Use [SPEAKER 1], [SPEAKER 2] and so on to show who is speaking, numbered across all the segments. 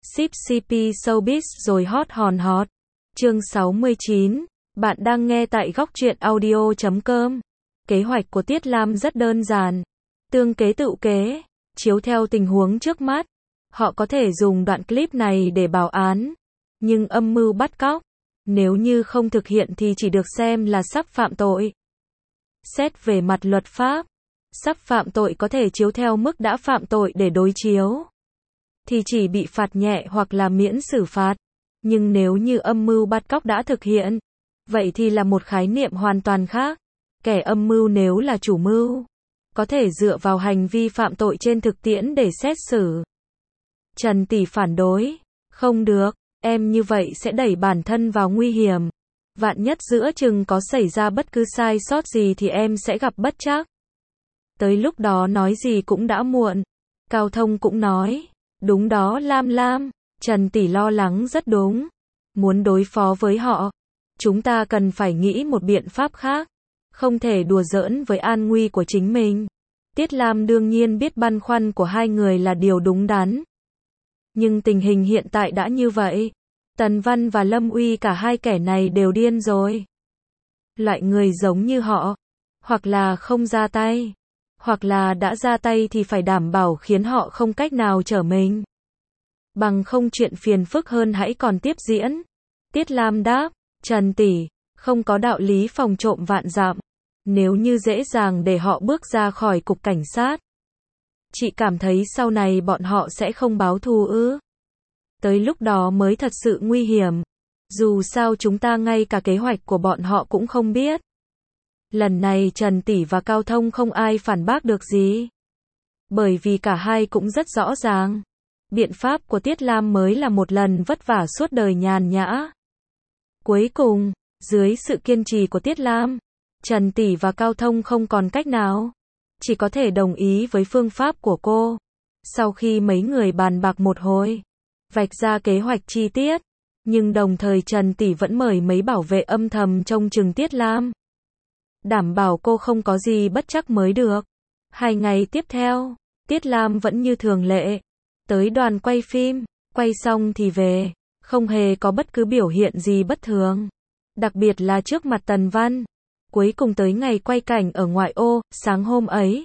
[SPEAKER 1] Ship CP Showbiz rồi hot hòn hot. Chương 69. Bạn đang nghe tại góc truyện audio.com. Kế hoạch của Tiết Lam rất đơn giản. Tương kế tựu kế, chiếu theo tình huống trước mắt. Họ có thể dùng đoạn clip này để báo án. Nhưng âm mưu bắt cóc, nếu như không thực hiện thì chỉ được xem là sắp phạm tội. Xét về mặt luật pháp, sắp phạm tội có thể chiếu theo mức đã phạm tội để đối chiếu. Thì chỉ bị phạt nhẹ hoặc là miễn xử phạt. Nhưng nếu như âm mưu bắt cóc đã thực hiện, vậy thì là một khái niệm hoàn toàn khác. Kẻ âm mưu nếu là chủ mưu, có thể dựa vào hành vi phạm tội trên thực tiễn để xét xử. Trần Tỷ phản đối. Không được, em như vậy sẽ đẩy bản thân vào nguy hiểm. Vạn nhất giữa chừng có xảy ra bất cứ sai sót gì thì em sẽ gặp bất trắc. Tới lúc đó nói gì cũng đã muộn. Cao Thông cũng nói. Đúng đó Lam. Trần Tỷ lo lắng rất đúng. Muốn đối phó với họ, chúng ta cần phải nghĩ một biện pháp khác. Không thể đùa giỡn với an nguy của chính mình. Tiết Lam đương nhiên biết băn khoăn của hai người là điều đúng đắn. Nhưng tình hình hiện tại đã như vậy. Tần Văn và Lâm Uy cả hai kẻ này đều điên rồi. Loại người giống như họ, hoặc là không ra tay, hoặc là đã ra tay thì phải đảm bảo khiến họ không cách nào trở mình. Bằng không chuyện phiền phức hơn hãy còn tiếp diễn. Tiết Lam đáp, Trần Tỷ, không có đạo lý phòng trộm vạn dặm. Nếu như dễ dàng để họ bước ra khỏi cục cảnh sát, chị cảm thấy sau này bọn họ sẽ không báo thù ư? Tới lúc đó mới thật sự nguy hiểm. Dù sao chúng ta ngay cả kế hoạch của bọn họ cũng không biết. Lần này Trần Tỷ và Cao Thông không ai phản bác được gì. Bởi vì cả hai cũng rất rõ ràng. Biện pháp của Tiết Lam mới là một lần vất vả suốt đời nhàn nhã. Cuối cùng, dưới sự kiên trì của Tiết Lam, Trần Tỷ và Cao Thông không còn cách nào. Chỉ có thể đồng ý với phương pháp của cô. Sau khi mấy người bàn bạc một hồi, vạch ra kế hoạch chi tiết, nhưng đồng thời Trần Tỷ vẫn mời mấy bảo vệ âm thầm trông chừng Tiết Lam. Đảm bảo cô không có gì bất trắc mới được. 2 ngày tiếp theo, Tiết Lam vẫn như thường lệ. Tới đoàn quay phim, quay xong thì về, không hề có bất cứ biểu hiện gì bất thường. Đặc biệt là trước mặt Tần Văn. Cuối cùng tới ngày quay cảnh ở ngoại ô, sáng hôm ấy.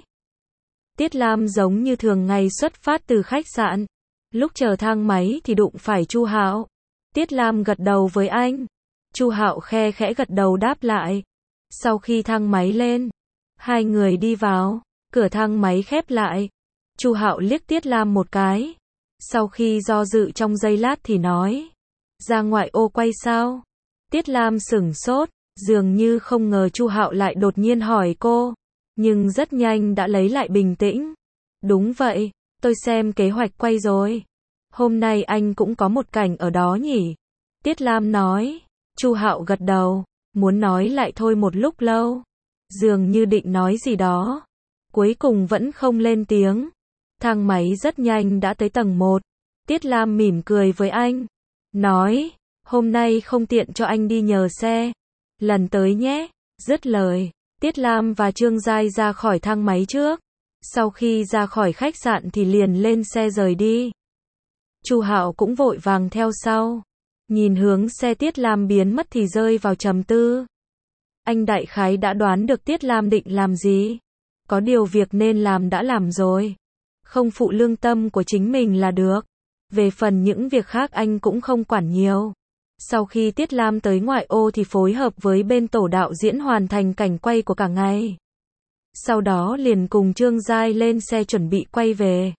[SPEAKER 1] Tiết Lam giống như thường ngày xuất phát từ khách sạn. Lúc chờ thang máy thì đụng phải Chu Hạo. Tiết Lam gật đầu với anh. Chu Hạo khe khẽ gật đầu đáp lại. Sau khi thang máy lên, hai người đi vào, cửa thang máy khép lại. Chu Hạo liếc Tiết Lam một cái. Sau khi do dự trong giây lát thì nói. Ra ngoại ô quay sao? Tiết Lam sửng sốt, dường như không ngờ Chu Hạo lại đột nhiên hỏi cô. Nhưng rất nhanh đã lấy lại bình tĩnh. Đúng vậy, tôi xem kế hoạch quay rồi. Hôm nay anh cũng có một cảnh ở đó nhỉ? Tiết Lam nói. Chu Hạo gật đầu, muốn nói lại thôi một lúc lâu. Dường như định nói gì đó. Cuối cùng vẫn không lên tiếng. Thang máy rất nhanh đã tới tầng 1. Tiết Lam mỉm cười với anh. Nói, hôm nay không tiện cho anh đi nhờ xe. Lần tới nhé. Dứt lời, Tiết Lam và Trương Giai ra khỏi thang máy trước. Sau khi ra khỏi khách sạn thì liền lên xe rời đi. Chu Hạo cũng vội vàng theo sau. Nhìn hướng xe Tiết Lam biến mất thì rơi vào trầm tư. Anh đại khái đã đoán được Tiết Lam định làm gì. Có điều việc nên làm đã làm rồi. Không phụ lương tâm của chính mình là được. Về phần những việc khác anh cũng không quản nhiều. Sau khi Tiết Lam tới ngoại ô thì phối hợp với bên tổ đạo diễn hoàn thành cảnh quay của cả ngày. Sau đó liền cùng Trương Giai lên xe chuẩn bị quay về.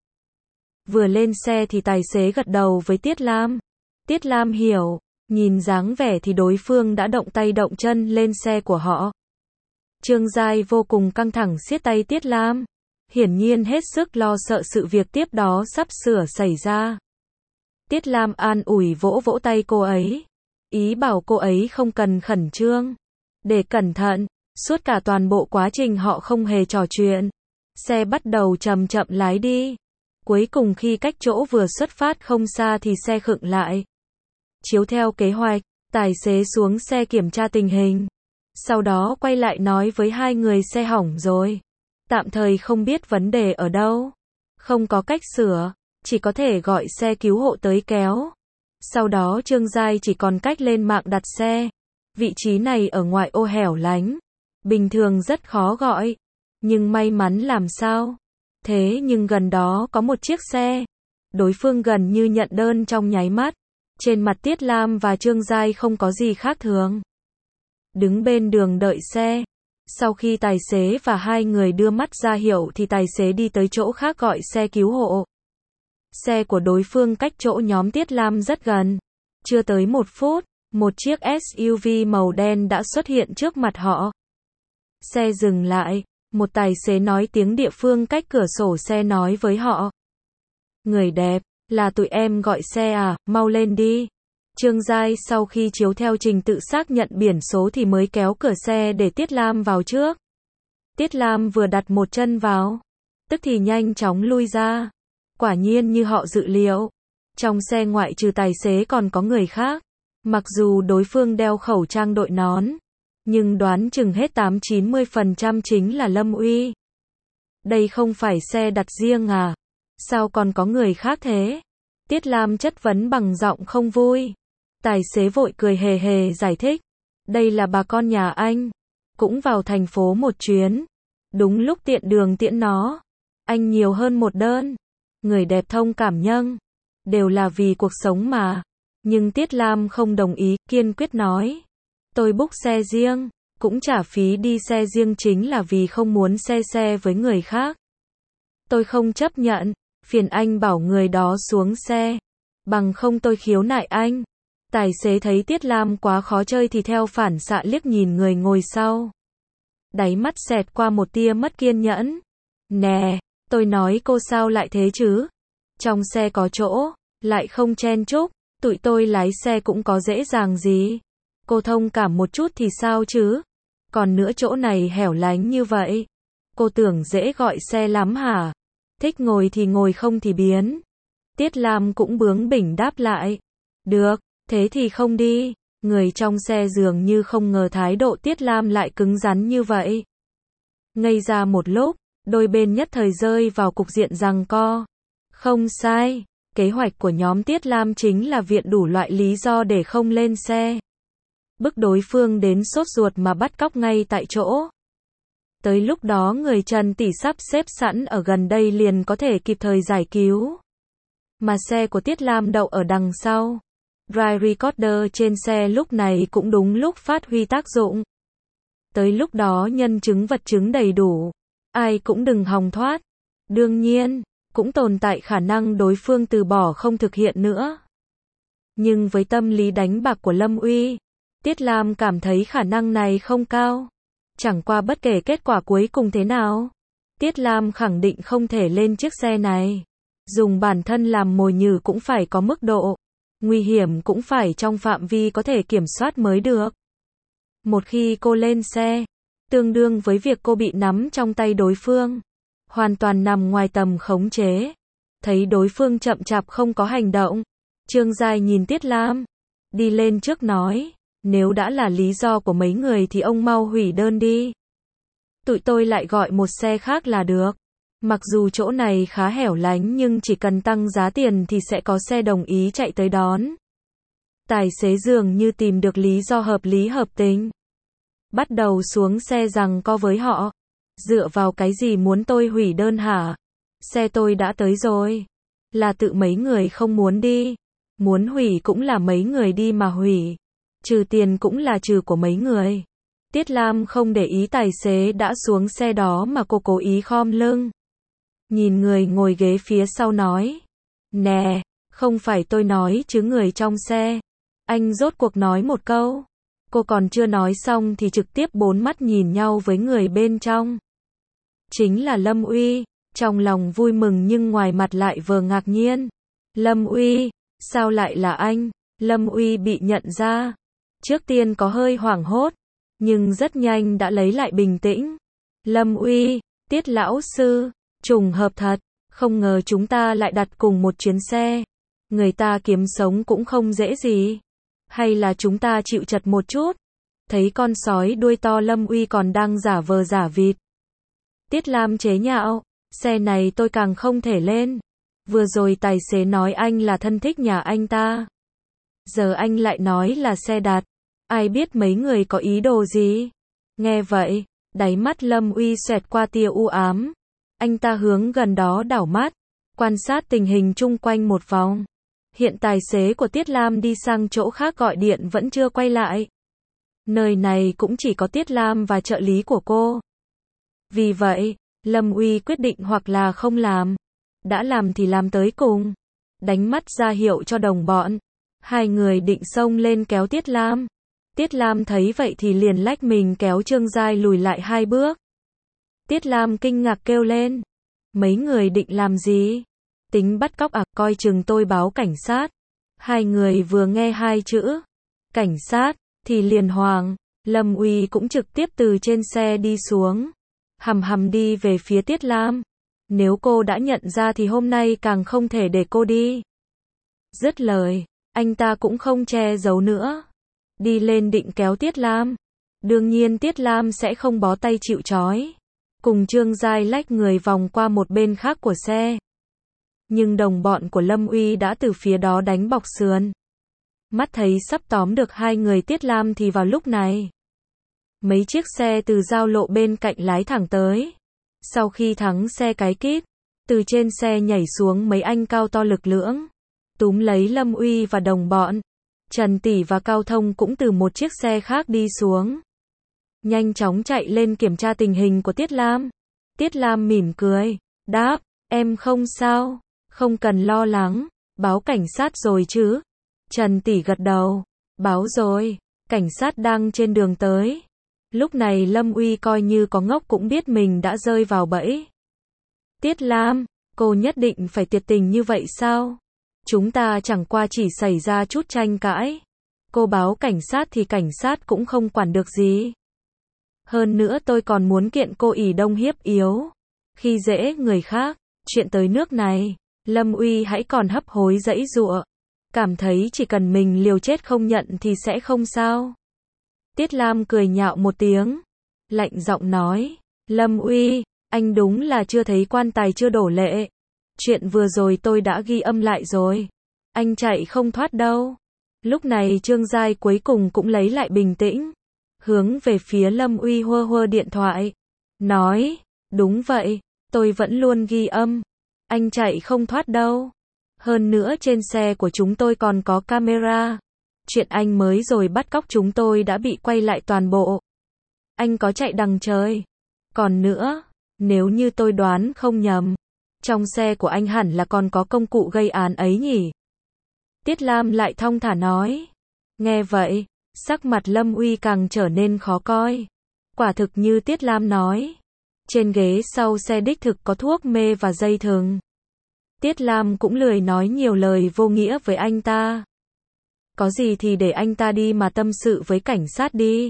[SPEAKER 1] Vừa lên xe thì tài xế gật đầu với Tiết Lam. Tiết Lam hiểu, nhìn dáng vẻ thì đối phương đã động tay động chân lên xe của họ. Trương Giai vô cùng căng thẳng siết tay Tiết Lam. Hiển nhiên hết sức lo sợ sự việc tiếp đó sắp sửa xảy ra. Tiết Lam an ủi vỗ vỗ tay cô ấy. Ý bảo cô ấy không cần khẩn trương. Để cẩn thận, suốt cả toàn bộ quá trình họ không hề trò chuyện. Xe bắt đầu chậm chậm lái đi. Cuối cùng khi cách chỗ vừa xuất phát không xa thì xe khựng lại. Chiếu theo kế hoạch, tài xế xuống xe kiểm tra tình hình. Sau đó quay lại nói với hai người xe hỏng rồi. Tạm thời không biết vấn đề ở đâu. Không có cách sửa. chỉ có thể gọi xe cứu hộ tới kéo. Sau đó Trương Giai chỉ còn cách lên mạng đặt xe. Vị trí này ở ngoại ô hẻo lánh, bình thường rất khó gọi, nhưng may mắn làm sao? Thế nhưng gần đó có một chiếc xe. Đối phương gần như nhận đơn trong nháy mắt. Trên mặt Tiết Lam và Trương Giai không có gì khác thường. Đứng bên đường đợi xe. Sau khi tài xế và hai người đưa mắt ra hiệu thì tài xế đi tới chỗ khác gọi xe cứu hộ. Xe của đối phương cách chỗ nhóm Tiết Lam rất gần. Chưa tới 1 phút, một chiếc SUV màu đen đã xuất hiện trước mặt họ. Xe dừng lại, một tài xế nói tiếng địa phương cách cửa sổ xe nói với họ. Người đẹp, là tụi em gọi xe à, mau lên đi. Trương Giai sau khi chiếu theo trình tự xác nhận biển số thì mới kéo cửa xe để Tiết Lam vào trước. Tiết Lam vừa đặt một chân vào, tức thì nhanh chóng lui ra. Quả nhiên như họ dự liệu, trong xe ngoại trừ tài xế còn có người khác. Mặc dù đối phương đeo khẩu trang đội nón, nhưng đoán chừng hết 80-90% chính là Lâm Uy. Đây không phải xe đặt riêng à? Sao còn có người khác thế? Tiết Lam chất vấn bằng giọng không vui. Tài xế vội cười hề hề giải thích. Đây là bà con nhà anh. Cũng vào thành phố một chuyến. Đúng lúc tiện đường tiễn nó. Anh nhiều hơn một đơn. Người đẹp thông cảm nhân. Đều là vì cuộc sống mà. Nhưng Tiết Lam không đồng ý, kiên quyết nói. Tôi book xe riêng. Cũng trả phí đi xe riêng chính là vì không muốn xe với người khác. Tôi không chấp nhận. Phiền anh bảo người đó xuống xe. Bằng không tôi khiếu nại anh. Tài xế thấy Tiết Lam quá khó chơi thì theo phản xạ liếc nhìn người ngồi sau. Đáy mắt xẹt qua một tia mất kiên nhẫn. Nè, tôi nói cô sao lại thế chứ? Trong xe có chỗ, lại không chen chúc, tụi tôi lái xe cũng có dễ dàng gì. Cô thông cảm một chút thì sao chứ? Còn nữa chỗ này hẻo lánh như vậy. Cô tưởng dễ gọi xe lắm hả? Thích ngồi thì ngồi không thì biến. Tiết Lam cũng bướng bỉnh đáp lại. Được, thế thì không đi. Người trong xe dường như không ngờ thái độ Tiết Lam lại cứng rắn như vậy. Ngây ra một lúc, đôi bên nhất thời rơi vào cục diện giằng co. Không sai, kế hoạch của nhóm Tiết Lam chính là viện đủ loại lý do để không lên xe. Bức đối phương đến sốt ruột mà bắt cóc ngay tại chỗ. Tới lúc đó người Trần tỷ sắp xếp sẵn ở gần đây liền có thể kịp thời giải cứu. Mà xe của Tiết Lam đậu ở đằng sau. Drive recorder trên xe lúc này cũng đúng lúc phát huy tác dụng. Tới lúc đó nhân chứng vật chứng đầy đủ. Ai cũng đừng hòng thoát. Đương nhiên, cũng tồn tại khả năng đối phương từ bỏ không thực hiện nữa. Nhưng với tâm lý đánh bạc của Lâm Uy, Tiết Lam cảm thấy khả năng này không cao. Chẳng qua bất kể kết quả cuối cùng thế nào, Tiết Lam khẳng định không thể lên chiếc xe này. Dùng bản thân làm mồi nhử cũng phải có mức độ. Nguy hiểm cũng phải trong phạm vi có thể kiểm soát mới được. Một khi cô lên xe, tương đương với việc cô bị nắm trong tay đối phương. Hoàn toàn nằm ngoài tầm khống chế. Thấy đối phương chậm chạp không có hành động. Trương Giai nhìn Tiết Lam. Đi lên trước nói. Nếu đã là lý do của mấy người thì ông mau hủy đơn đi. Tụi tôi lại gọi một xe khác là được. Mặc dù chỗ này khá hẻo lánh nhưng chỉ cần tăng giá tiền thì sẽ có xe đồng ý chạy tới đón. Tài xế dường như tìm được lý do hợp lý hợp tình. Bắt đầu xuống xe giằng co với họ. Dựa vào cái gì muốn tôi hủy đơn hả? Xe tôi đã tới rồi. Là tự mấy người không muốn đi. Muốn hủy cũng là mấy người đi mà hủy. Trừ tiền cũng là trừ của mấy người. Tiết Lam không để ý tài xế đã xuống xe đó mà cô cố ý khom lưng. Nhìn người ngồi ghế phía sau nói. Nè, không phải tôi nói chứ người trong xe. Anh rốt cuộc nói một câu. Cô còn chưa nói xong thì trực tiếp bốn mắt nhìn nhau với người bên trong. Chính là Lâm Uy. Trong lòng vui mừng nhưng ngoài mặt lại vờ ngạc nhiên. Lâm Uy, sao lại là anh? Lâm Uy bị nhận ra. Trước tiên có hơi hoảng hốt. Nhưng rất nhanh đã lấy lại bình tĩnh. Lâm Uy, Tiết lão sư. Trùng hợp thật, không ngờ chúng ta lại đặt cùng một chuyến xe. Người ta kiếm sống cũng không dễ gì. Hay là chúng ta chịu chật một chút. Thấy con sói đuôi to Lâm Uy còn đang giả vờ giả vịt. Tiết Lam chế nhạo, xe này tôi càng không thể lên. Vừa rồi tài xế nói anh là thân thích nhà anh ta. Giờ anh lại nói là xe đặt. Ai biết mấy người có ý đồ gì? Nghe vậy, đáy mắt Lâm Uy xoẹt qua tia u ám. Anh ta hướng gần đó đảo mắt, quan sát tình hình chung quanh một vòng. Hiện tài xế của Tiết Lam đi sang chỗ khác gọi điện vẫn chưa quay lại. Nơi này cũng chỉ có Tiết Lam và trợ lý của cô. Vì vậy, Lâm Uy quyết định hoặc là không làm. Đã làm thì làm tới cùng. Đánh mắt ra hiệu cho đồng bọn. Hai người định xông lên kéo Tiết Lam. Tiết Lam thấy vậy thì liền lách mình kéo Trương Giai lùi lại 2 bước. Tiết Lam kinh ngạc kêu lên. Mấy người định làm gì? Tính bắt cóc à, coi chừng tôi báo cảnh sát. Hai người vừa nghe 2 chữ cảnh sát thì liền hoảng. Lâm Uy cũng trực tiếp từ trên xe đi xuống. Hầm hầm đi về phía Tiết Lam. Nếu cô đã nhận ra thì hôm nay càng không thể để cô đi. Dứt lời, anh ta cũng không che giấu nữa. Đi lên định kéo Tiết Lam. Đương nhiên Tiết Lam sẽ không bó tay chịu trói. Cùng Trương Giai lách người vòng qua một bên khác của xe. Nhưng đồng bọn của Lâm Uy đã từ phía đó đánh bọc sườn. Mắt thấy sắp tóm được 2 người Tiết Lam thì vào lúc này. Mấy chiếc xe từ giao lộ bên cạnh lái thẳng tới. Sau khi thắng xe cái kít, từ trên xe nhảy xuống mấy anh cao to lực lưỡng. Túm lấy Lâm Uy và đồng bọn. Trần Tỷ và Cao Thông cũng từ một chiếc xe khác đi xuống. Nhanh chóng chạy lên kiểm tra tình hình của Tiết Lam. Tiết Lam mỉm cười, đáp, em không sao, không cần lo lắng, báo cảnh sát rồi chứ. Trần Tỷ gật đầu, báo rồi, cảnh sát đang trên đường tới. Lúc này Lâm Uy coi như có ngốc cũng biết mình đã rơi vào bẫy. Tiết Lam, cô nhất định phải tuyệt tình như vậy sao? Chúng ta chẳng qua chỉ xảy ra chút tranh cãi. Cô báo cảnh sát thì cảnh sát cũng không quản được gì. Hơn nữa tôi còn muốn kiện cô ỷ đông hiếp yếu. Khi dễ người khác, chuyện tới nước này, Lâm Uy hãy còn hấp hối giãy giụa. Cảm thấy chỉ cần mình liều chết không nhận thì sẽ không sao. Tiết Lam cười nhạo một tiếng. Lạnh giọng nói, Lâm Uy, anh đúng là chưa thấy quan tài chưa đổ lệ. Chuyện vừa rồi tôi đã ghi âm lại rồi. Anh chạy không thoát đâu. Lúc này Trương Giai cuối cùng cũng lấy lại bình tĩnh. Hướng về phía Lâm Uy hơ hơ điện thoại. Nói, đúng vậy, tôi vẫn luôn ghi âm. Anh chạy không thoát đâu. Hơn nữa trên xe của chúng tôi còn có camera. Chuyện anh mới rồi bắt cóc chúng tôi đã bị quay lại toàn bộ. Anh có chạy đằng trời. Còn nữa, nếu như tôi đoán không nhầm, trong xe của anh hẳn là còn có công cụ gây án ấy nhỉ? Tiết Lam lại thong thả nói. Nghe vậy, sắc mặt Lâm Uy càng trở nên khó coi. Quả thực như Tiết Lam nói. Trên ghế sau xe đích thực có thuốc mê và dây thừng. Tiết Lam cũng lười nói nhiều lời vô nghĩa với anh ta. Có gì thì để anh ta đi mà tâm sự với cảnh sát đi.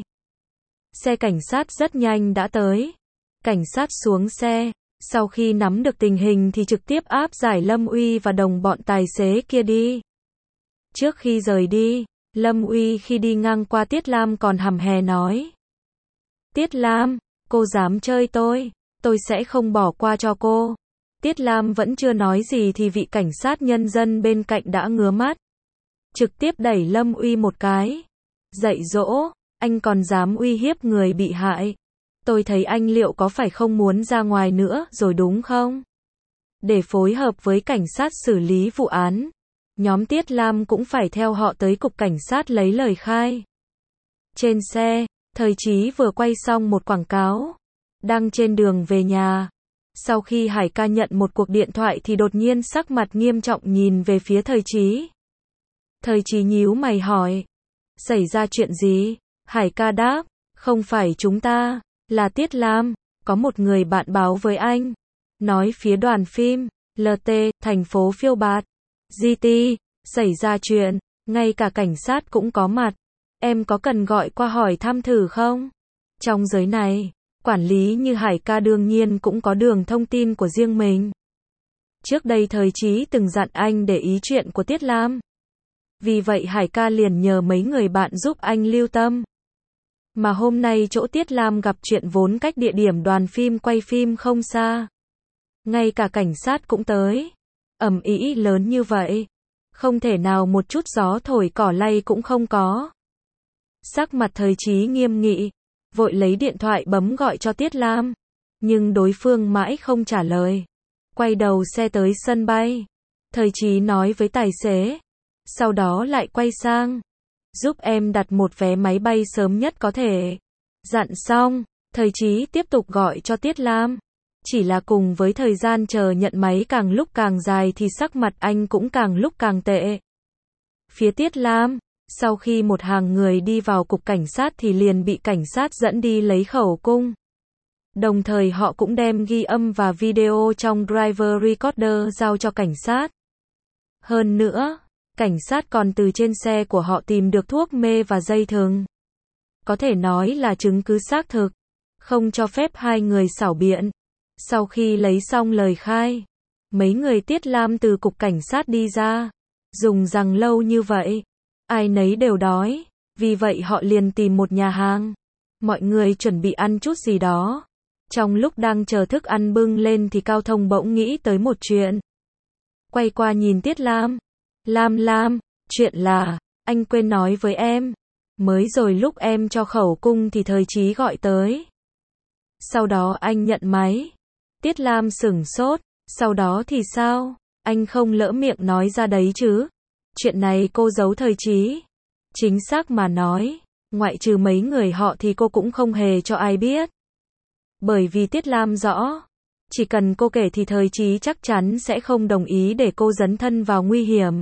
[SPEAKER 1] Xe cảnh sát rất nhanh đã tới. Cảnh sát xuống xe. Sau khi nắm được tình hình thì trực tiếp áp giải Lâm Uy và đồng bọn tài xế kia đi. Trước khi rời đi, Lâm Uy khi đi ngang qua Tiết Lam còn hầm hè nói. Tiết Lam, cô dám chơi tôi sẽ không bỏ qua cho cô. Tiết Lam vẫn chưa nói gì thì vị cảnh sát nhân dân bên cạnh đã ngứa mắt. Trực tiếp đẩy Lâm Uy một cái. Dạy dỗ, anh còn dám uy hiếp người bị hại. Tôi thấy anh liệu có phải không muốn ra ngoài nữa rồi đúng không? Để phối hợp với cảnh sát xử lý vụ án. Nhóm Tiết Lam cũng phải theo họ tới cục cảnh sát lấy lời khai. Trên xe, Thời Chí vừa quay xong một quảng cáo. Đang trên đường về nhà. Sau khi Hải ca nhận một cuộc điện thoại thì đột nhiên sắc mặt nghiêm trọng nhìn về phía Thời Chí. Thời Chí nhíu mày hỏi. Xảy ra chuyện gì? Hải ca đáp. Không phải chúng ta, là Tiết Lam. Có một người bạn báo với anh. Nói phía đoàn phim, LT, thành phố Phiêu Bạt, GT, xảy ra chuyện, ngay cả cảnh sát cũng có mặt. Em có cần gọi qua hỏi thăm thử không? Trong giới này, quản lý như Hải ca đương nhiên cũng có đường thông tin của riêng mình. Trước đây Thời Chí từng dặn anh để ý chuyện của Tiết Lam. Vì vậy Hải ca liền nhờ mấy người bạn giúp anh lưu tâm. Mà hôm nay chỗ Tiết Lam gặp chuyện vốn cách địa điểm đoàn phim quay phim không xa. Ngay cả cảnh sát cũng tới. Ầm ĩ lớn như vậy, không thể nào một chút gió thổi cỏ lay cũng không có. Sắc mặt Thời Chí nghiêm nghị, vội lấy điện thoại bấm gọi cho Tiết Lam, nhưng đối phương mãi không trả lời. Quay đầu xe tới sân bay, Thời Chí nói với tài xế, sau đó lại quay sang, giúp em đặt một vé máy bay sớm nhất có thể. Dặn xong, Thời Chí tiếp tục gọi cho Tiết Lam. Chỉ là cùng với thời gian chờ nhận máy càng lúc càng dài thì sắc mặt anh cũng càng lúc càng tệ. Phía Tiết Lam, sau khi một hàng người đi vào cục cảnh sát thì liền bị cảnh sát dẫn đi lấy khẩu cung. Đồng thời họ cũng đem ghi âm và video trong driver recorder giao cho cảnh sát. Hơn nữa, cảnh sát còn từ trên xe của họ tìm được thuốc mê và dây thừng. Có thể nói là chứng cứ xác thực, không cho phép hai người xảo biện. Sau khi lấy xong lời khai, mấy người Tiết Lam từ cục cảnh sát đi ra. Dùng rằng lâu như vậy, ai nấy đều đói, vì vậy họ liền tìm một nhà hàng. Mọi người chuẩn bị ăn chút gì đó. Trong lúc đang chờ thức ăn bưng lên thì Cao Thông bỗng nghĩ tới một chuyện. Quay qua nhìn Tiết Lam. Lam, chuyện là, anh quên nói với em. Mới rồi lúc em cho khẩu cung thì Thời Chí gọi tới. Sau đó anh nhận máy. Tiết Lam sửng sốt, sau đó thì sao? Anh không lỡ miệng nói ra đấy chứ? Chuyện này cô giấu Thời Chí. Chính xác mà nói, ngoại trừ mấy người họ thì cô cũng không hề cho ai biết. Bởi vì Tiết Lam rõ, chỉ cần cô kể thì Thời Chí chắc chắn sẽ không đồng ý để cô dấn thân vào nguy hiểm.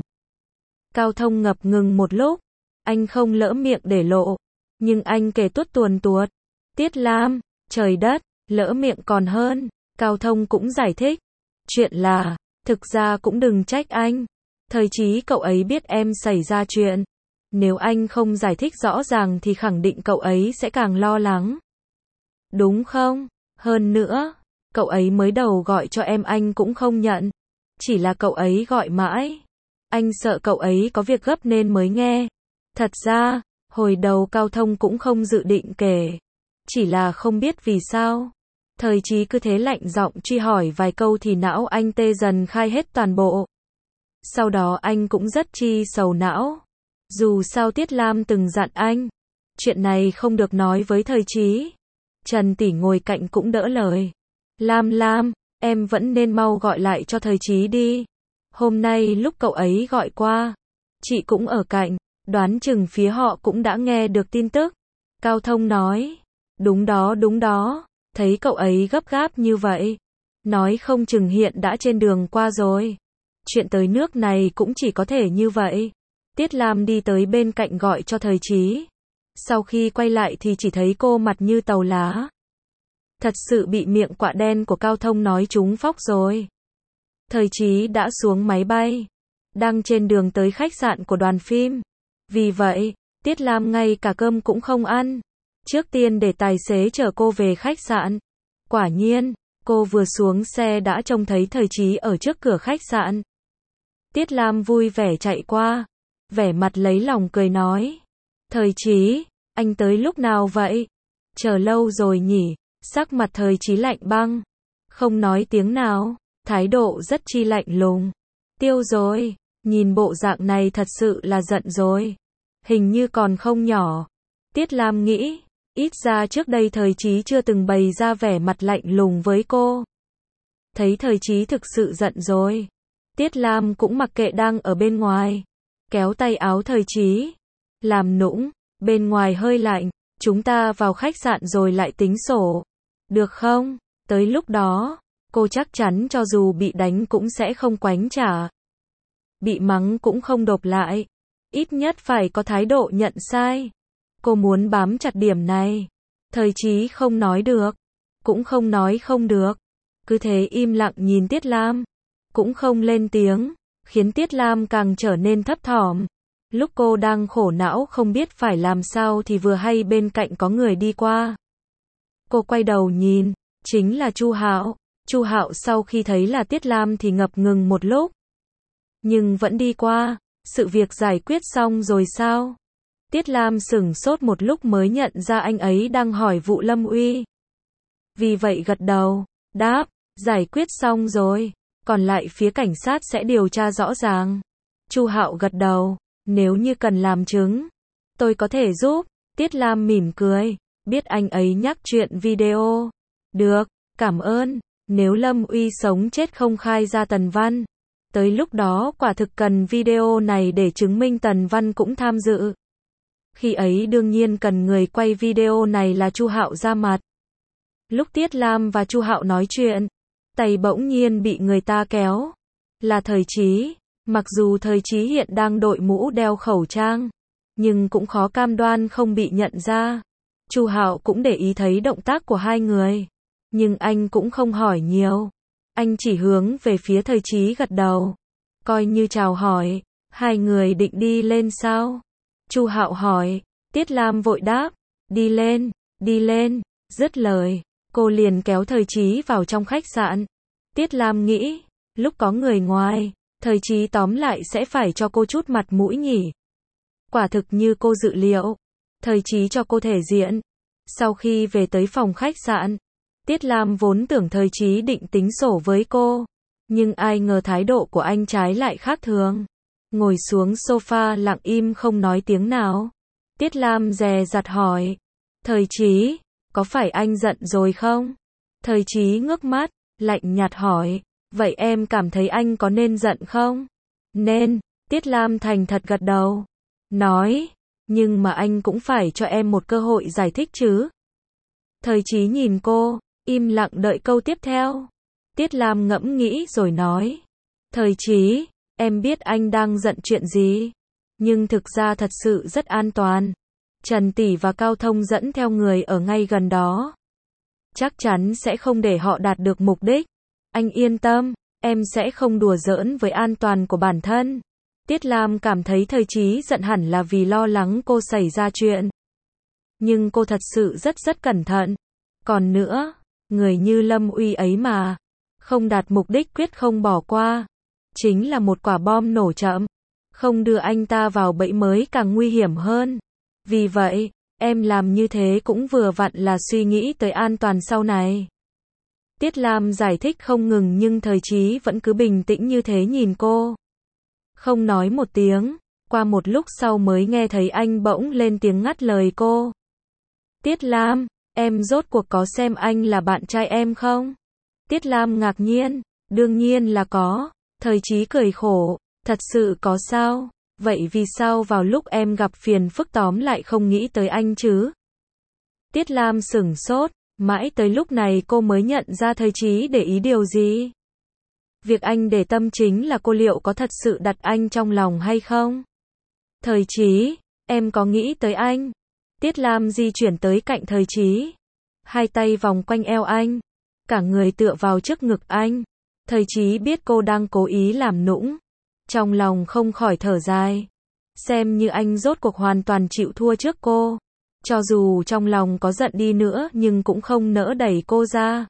[SPEAKER 1] Cao Thông ngập ngừng một lúc, anh không lỡ miệng để lộ, nhưng anh kể tuốt tuồn tuột. Tiết Lam, trời đất, lỡ miệng còn hơn. Cao Thông cũng giải thích, chuyện là, thực ra cũng đừng trách anh. Thời Chí cậu ấy biết em xảy ra chuyện. Nếu anh không giải thích rõ ràng thì khẳng định cậu ấy sẽ càng lo lắng. Đúng không? Hơn nữa, cậu ấy mới đầu gọi cho em anh cũng không nhận. Chỉ là cậu ấy gọi mãi. Anh sợ cậu ấy có việc gấp nên mới nghe. Thật ra, hồi đầu Cao Thông cũng không dự định kể. Chỉ là không biết vì sao. Thời Chí cứ thế lạnh giọng truy hỏi vài câu thì não anh tê dần khai hết toàn bộ. Sau đó anh cũng rất chi sầu não. Dù sao Tiết Lam từng dặn anh, chuyện này không được nói với Thời Chí. Trần tỷ ngồi cạnh cũng đỡ lời. Lam, em vẫn nên mau gọi lại cho Thời Chí đi. Hôm nay lúc cậu ấy gọi qua, chị cũng ở cạnh, đoán chừng phía họ cũng đã nghe được tin tức. Cao Thông nói, đúng đó, thấy cậu ấy gấp gáp như vậy. Nói không chừng hiện đã trên đường qua rồi. Chuyện tới nước này cũng chỉ có thể như vậy. Tiết Lam đi tới bên cạnh gọi cho Thời Chí. Sau khi quay lại thì chỉ thấy cô mặt như tàu lá. Thật sự bị miệng quạ đen của Cao Thông nói trúng phóc rồi. Thời Chí đã xuống máy bay, đang trên đường tới khách sạn của đoàn phim. Vì vậy, Tiết Lam ngay cả cơm cũng không ăn. Trước tiên để tài xế chở cô về khách sạn. Quả nhiên, cô vừa xuống xe đã trông thấy Thời Chí ở trước cửa khách sạn. Tiết Lam vui vẻ chạy qua, vẻ mặt lấy lòng cười nói. Thời Chí, anh tới lúc nào vậy? Chờ lâu rồi nhỉ? Sắc mặt Thời Chí lạnh băng, không nói tiếng nào, thái độ rất chi lạnh lùng. Tiêu rồi, nhìn bộ dạng này thật sự là giận rồi. Hình như còn không nhỏ. Tiết Lam nghĩ, ít ra trước đây Thời Chí chưa từng bày ra vẻ mặt lạnh lùng với cô. Thấy Thời Chí thực sự giận rồi, Tiết Lam cũng mặc kệ đang ở bên ngoài, kéo tay áo Thời Chí, làm nũng, bên ngoài hơi lạnh, chúng ta vào khách sạn rồi lại tính sổ. Được không? Tới lúc đó, cô chắc chắn cho dù bị đánh cũng sẽ không quánh trả. Bị mắng cũng không độp lại. Ít nhất phải có thái độ nhận sai. Cô muốn bám chặt điểm này. Thời Chí không nói được, cũng không nói không được. Cứ thế im lặng nhìn Tiết Lam, cũng không lên tiếng, khiến Tiết Lam càng trở nên thấp thỏm. Lúc cô đang khổ não không biết phải làm sao thì vừa hay bên cạnh có người đi qua. Cô quay đầu nhìn, chính là Chu Hạo. Chu Hạo sau khi thấy là Tiết Lam thì ngập ngừng một lúc, nhưng vẫn đi qua. Sự việc giải quyết xong rồi sao? Tiết Lam sửng sốt một lúc mới nhận ra anh ấy đang hỏi vụ Lâm Uy. Vì vậy gật đầu, đáp, giải quyết xong rồi. còn lại phía cảnh sát sẽ điều tra rõ ràng. Chu Hạo gật đầu, nếu như cần làm chứng, tôi có thể giúp. Tiết Lam mỉm cười, biết anh ấy nhắc chuyện video. Được, cảm ơn, nếu Lâm Uy sống chết không khai ra Tần Văn. Tới lúc đó quả thực cần video này để chứng minh Tần Văn cũng tham dự. Khi ấy đương nhiên cần người quay video này là Chu Hạo ra mặt. Lúc Tiết Lam và Chu Hạo nói chuyện, tay bỗng nhiên bị người ta kéo. Là Thời Chí. Mặc dù Thời Chí hiện đang đội mũ đeo khẩu trang, nhưng cũng khó cam đoan không bị nhận ra. Chu Hạo cũng để ý thấy động tác của hai người, nhưng anh cũng không hỏi nhiều. Anh chỉ hướng về phía Thời Chí gật đầu, coi như chào hỏi. Hai người định đi lên sao? Chu Hạo hỏi. Tiết Lam vội đáp, đi lên. Dứt lời, cô liền kéo Thời Chí vào trong khách sạn. Tiết Lam nghĩ, lúc có người ngoài, Thời Chí tóm lại sẽ phải cho cô chút mặt mũi nhỉ. Quả thực như cô dự liệu, Thời Chí cho cô thể diện. Sau khi về tới phòng khách sạn, Tiết Lam vốn tưởng Thời Chí định tính sổ với cô, nhưng ai ngờ thái độ của anh trái lại khác thường. Ngồi xuống sofa lặng im không nói tiếng nào. Tiết Lam dè dặt hỏi, Thời Chí, có phải anh giận rồi không? Thời Chí ngước mắt, lạnh nhạt hỏi, vậy em cảm thấy anh có nên giận không? Nên. Tiết Lam thành thật gật đầu, nói, nhưng mà anh cũng phải cho em một cơ hội giải thích chứ. Thời Chí nhìn cô, im lặng đợi câu tiếp theo. Tiết Lam ngẫm nghĩ rồi nói, Thời Chí, em biết anh đang giận chuyện gì, nhưng thực ra thật sự rất an toàn. Trần Tỷ và Cao Thông dẫn theo người ở ngay gần đó. Chắc chắn sẽ không để họ đạt được mục đích. Anh yên tâm, em sẽ không đùa giỡn với an toàn của bản thân. Tiết Lam cảm thấy Thời Chí giận hẳn là vì lo lắng cô xảy ra chuyện. Nhưng cô thật sự rất cẩn thận. Còn nữa, người như Lâm Uy ấy mà, không đạt mục đích quyết không bỏ qua. Chính là một quả bom nổ chậm. Không đưa anh ta vào bẫy mới càng nguy hiểm hơn. Vì vậy, em làm như thế cũng vừa vặn là suy nghĩ tới an toàn sau này. Tiết Lam giải thích không ngừng nhưng Thời Chí vẫn cứ bình tĩnh như thế nhìn cô. Không nói một tiếng, qua một lúc sau mới nghe thấy anh bỗng lên tiếng ngắt lời cô. Tiết Lam, em rốt cuộc có xem anh là bạn trai em không? Tiết Lam ngạc nhiên, đương nhiên là có. Thời Chí cười khổ, thật sự có sao? Vậy vì sao vào lúc em gặp phiền phức tóm lại không nghĩ tới anh chứ? Tiết Lam sửng sốt, mãi tới lúc này cô mới nhận ra Thời Chí để ý điều gì. Việc anh để tâm chính là cô liệu có thật sự đặt anh trong lòng hay không? Thời Chí, em có nghĩ tới anh? Tiết Lam di chuyển tới cạnh Thời Chí, hai tay vòng quanh eo anh, cả người tựa vào trước ngực anh. Thời Chí biết cô đang cố ý làm nũng, trong lòng không khỏi thở dài. Xem như anh rốt cuộc hoàn toàn chịu thua trước cô. Cho dù trong lòng có giận đi nữa nhưng cũng không nỡ đẩy cô ra.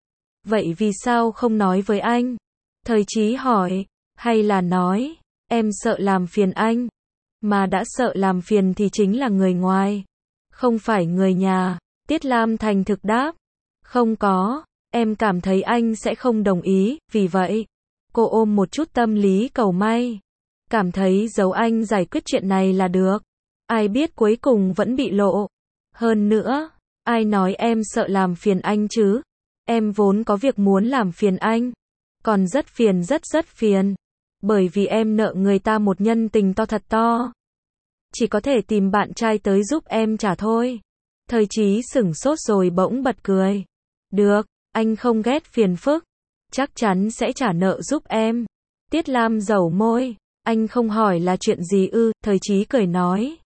[SPEAKER 1] Vậy vì sao không nói với anh? Thời Chí hỏi, hay là nói, em sợ làm phiền anh. Mà đã sợ làm phiền thì chính là người ngoài, không phải người nhà. Tiết Lam thành thực đáp, không có, em cảm thấy anh sẽ không đồng ý, vì vậy, cô ôm một chút tâm lý cầu may. Cảm thấy giấu anh giải quyết chuyện này là được. Ai biết cuối cùng vẫn bị lộ. Hơn nữa, ai nói em sợ làm phiền anh chứ? Em vốn có việc muốn làm phiền anh. Còn rất phiền rất phiền. Bởi vì em nợ người ta một nhân tình to thật to. Chỉ có thể tìm bạn trai tới giúp em trả thôi. Thời Chí sửng sốt rồi bỗng bật cười. Được, anh không ghét phiền phức. Chắc chắn sẽ trả nợ giúp em. Tiết Lam dẩu môi. Anh không hỏi là chuyện gì ư? Thời Chí cười nói.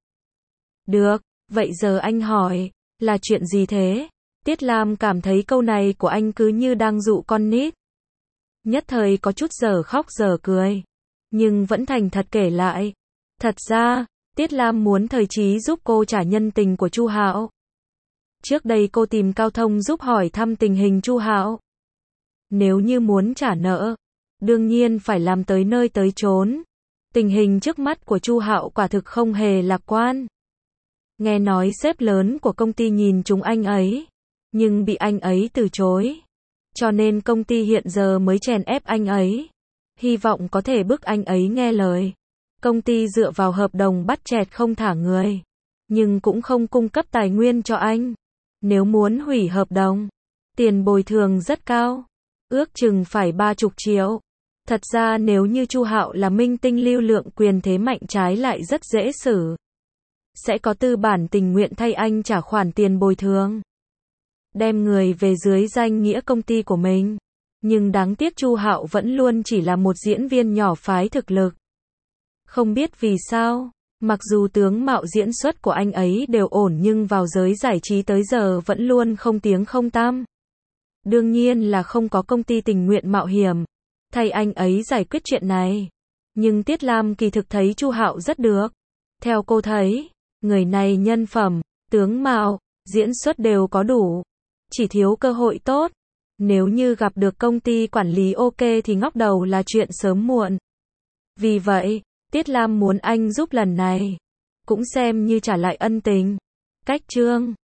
[SPEAKER 1] Được, vậy giờ anh hỏi, là chuyện gì thế? Tiết Lam cảm thấy câu này của anh cứ như đang dụ con nít. Nhất thời có chút giờ khóc giờ cười, nhưng vẫn thành thật kể lại. Thật ra, Tiết Lam muốn Thời Chí giúp cô trả nhân tình của Chu Hạo. Trước đây cô tìm Cao Thông giúp hỏi thăm tình hình Chu Hạo. Nếu như muốn trả nợ, đương nhiên phải làm tới nơi tới chốn. Tình hình trước mắt của Chu Hạo quả thực không hề lạc quan. Nghe nói sếp lớn của công ty nhìn chúng anh ấy, nhưng bị anh ấy từ chối. Cho nên công ty hiện giờ mới chèn ép anh ấy. Hy vọng có thể bức anh ấy nghe lời. Công ty dựa vào hợp đồng bắt chẹt không thả người. Nhưng cũng không cung cấp tài nguyên cho anh. Nếu muốn hủy hợp đồng, tiền bồi thường rất cao. Ước chừng phải 30 triệu. Thật ra nếu như Chu Hạo là minh tinh lưu lượng quyền thế mạnh trái lại rất dễ xử. Sẽ có tư bản tình nguyện thay anh trả khoản tiền bồi thường. Đem người về dưới danh nghĩa công ty của mình. Nhưng đáng tiếc Chu Hạo vẫn luôn chỉ là một diễn viên nhỏ phái thực lực. Không biết vì sao, mặc dù tướng mạo diễn xuất của anh ấy đều ổn nhưng vào giới giải trí tới giờ vẫn luôn không tiếng không tăm. Đương nhiên là không có công ty tình nguyện mạo hiểm thay anh ấy giải quyết chuyện này. Nhưng Tiết Lam kỳ thực thấy Chu Hạo rất được. Theo cô thấy, người này nhân phẩm, tướng mạo, diễn xuất đều có đủ. Chỉ thiếu cơ hội tốt. Nếu như gặp được công ty quản lý ok thì ngóc đầu là chuyện sớm muộn. Vì vậy, Tiết Lam muốn anh giúp lần này. Cũng xem như trả lại ân tình. Cách chương